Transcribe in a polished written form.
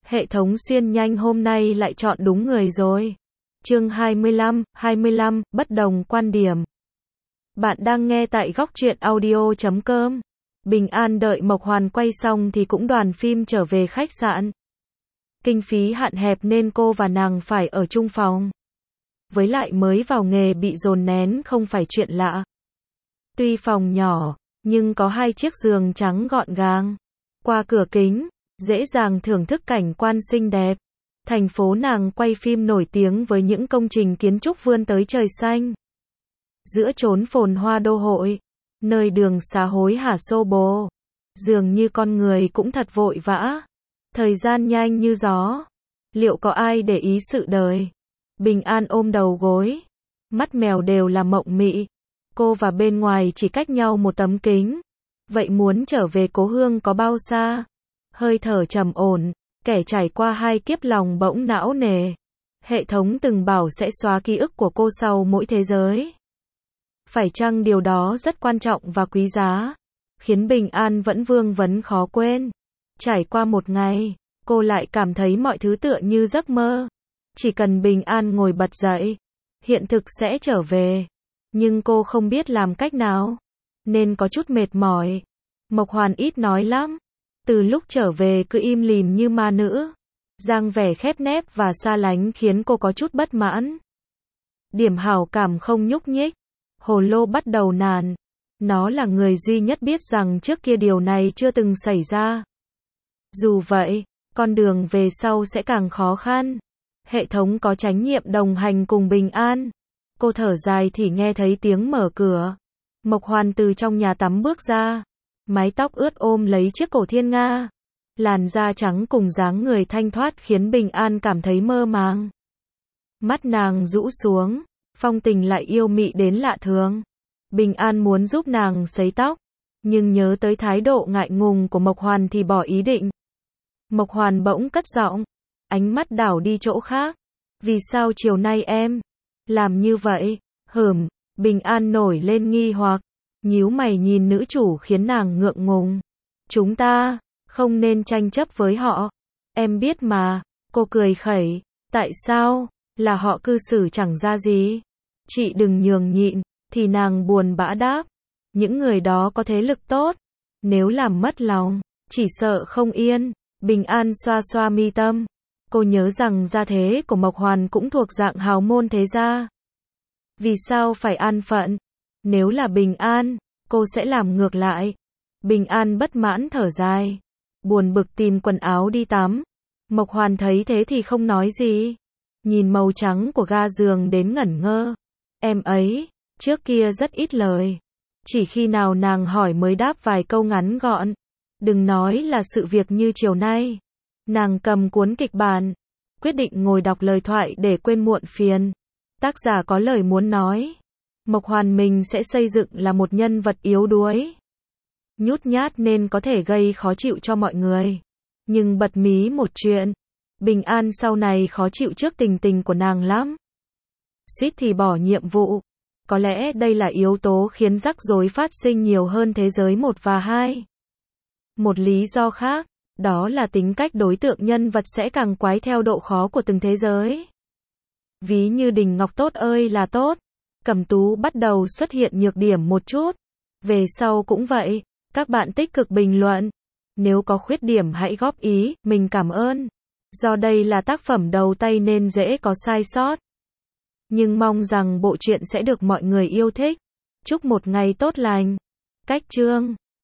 Hệ thống xuyên nhanh hôm nay lại chọn đúng người rồi. Chương 25, bất đồng quan điểm. Bạn đang nghe tại góc truyện audio.com. Bình An đợi Mộc Hoàn quay xong thì cũng đoàn phim trở về khách sạn. Kinh phí hạn hẹp nên cô và nàng phải ở chung phòng. Với lại mới vào nghề bị dồn nén không phải chuyện lạ. Tuy phòng nhỏ, nhưng có 2 chiếc giường trắng gọn gàng. Qua cửa kính, dễ dàng thưởng thức cảnh quan xinh đẹp. Thành phố nàng quay phim nổi tiếng với những công trình kiến trúc vươn tới trời xanh. Giữa chốn phồn hoa đô hội, nơi đường xá hối hả xô bồ, dường như con người cũng thật vội vã. Thời gian nhanh như gió. Liệu có ai để ý sự đời? Bình An ôm đầu gối, mắt mèo đều là mộng mị. Cô và bên ngoài chỉ cách nhau một tấm kính. Vậy muốn trở về cố hương có bao xa? Hơi thở trầm ổn, kẻ trải qua 2 kiếp lòng bỗng não nề. Hệ thống từng bảo sẽ xóa ký ức của cô sau mỗi thế giới. Phải chăng điều đó rất quan trọng và quý giá, khiến Bình An vẫn vương vấn khó quên. Trải qua một ngày, cô lại cảm thấy mọi thứ tựa như giấc mơ. Chỉ cần Bình An ngồi bật dậy, hiện thực sẽ trở về. Nhưng cô không biết làm cách nào, nên có chút mệt mỏi. Mộc Hoàn ít nói lắm. Từ lúc trở về cứ im lìm như ma nữ. Dáng vẻ khép nép và xa lánh khiến cô có chút bất mãn. Điểm hảo cảm không nhúc nhích. Hồ lô bắt đầu nản. Nó là người duy nhất biết rằng trước kia điều này chưa từng xảy ra. Dù vậy, con đường về sau sẽ càng khó khăn. Hệ thống có chánh nhiệm đồng hành cùng Bình An. Cô thở dài thì nghe thấy tiếng mở cửa. Mộc Hoàn từ trong nhà tắm bước ra. Mái tóc ướt ôm lấy chiếc cổ thiên nga. Làn da trắng cùng dáng người thanh thoát khiến Bình An cảm thấy mơ màng. Mắt nàng rũ xuống, phong tình lại yêu mị đến lạ thường. Bình An muốn giúp nàng sấy tóc, nhưng nhớ tới thái độ ngại ngùng của Mộc Hoàn thì bỏ ý định. Mộc Hoàn bỗng cất giọng, ánh mắt đảo đi chỗ khác. Vì sao chiều nay em làm như vậy? Bình An nổi lên nghi hoặc, nhíu mày nhìn nữ chủ khiến nàng ngượng ngùng. Chúng ta không nên tranh chấp với họ. Em biết mà, cô cười khẩy. Tại sao? Là họ cư xử chẳng ra gì. Chị đừng nhường nhịn, thì nàng buồn bã đáp. Những người đó có thế lực tốt. Nếu làm mất lòng, chỉ sợ không yên. Bình An xoa xoa mi tâm. Cô nhớ rằng gia thế của Mộc Hoàn cũng thuộc dạng hào môn thế gia. Vì sao phải an phận? Nếu là Bình An, cô sẽ làm ngược lại. Bình An bất mãn thở dài, buồn bực tìm quần áo đi tắm. Mộc Hoàn thấy thế thì không nói gì. Nhìn màu trắng của ga giường đến ngẩn ngơ. Em ấy, trước kia rất ít lời. Chỉ khi nào nàng hỏi mới đáp vài câu ngắn gọn. Đừng nói là sự việc như chiều nay. Nàng cầm cuốn kịch bản, quyết định ngồi đọc lời thoại để quên muộn phiền. Tác giả có lời muốn nói. Mộc Hoàn mình sẽ xây dựng là một nhân vật yếu đuối, nhút nhát nên có thể gây khó chịu cho mọi người. Nhưng bật mí một chuyện, Bình An sau này khó chịu trước tình tình của nàng lắm. Suýt thì bỏ nhiệm vụ. Có lẽ đây là yếu tố khiến rắc rối phát sinh nhiều hơn thế giới 1 và 2. Một lý do khác, đó là tính cách đối tượng nhân vật sẽ càng quái theo độ khó của từng thế giới. Ví như Đình Ngọc tốt ơi là tốt, Cẩm Tú bắt đầu xuất hiện nhược điểm một chút. Về sau cũng vậy, các bạn tích cực bình luận. Nếu có khuyết điểm hãy góp ý, mình cảm ơn. Do đây là tác phẩm đầu tay nên dễ có sai sót. Nhưng mong rằng bộ truyện sẽ được mọi người yêu thích. Chúc một ngày tốt lành. Cách chương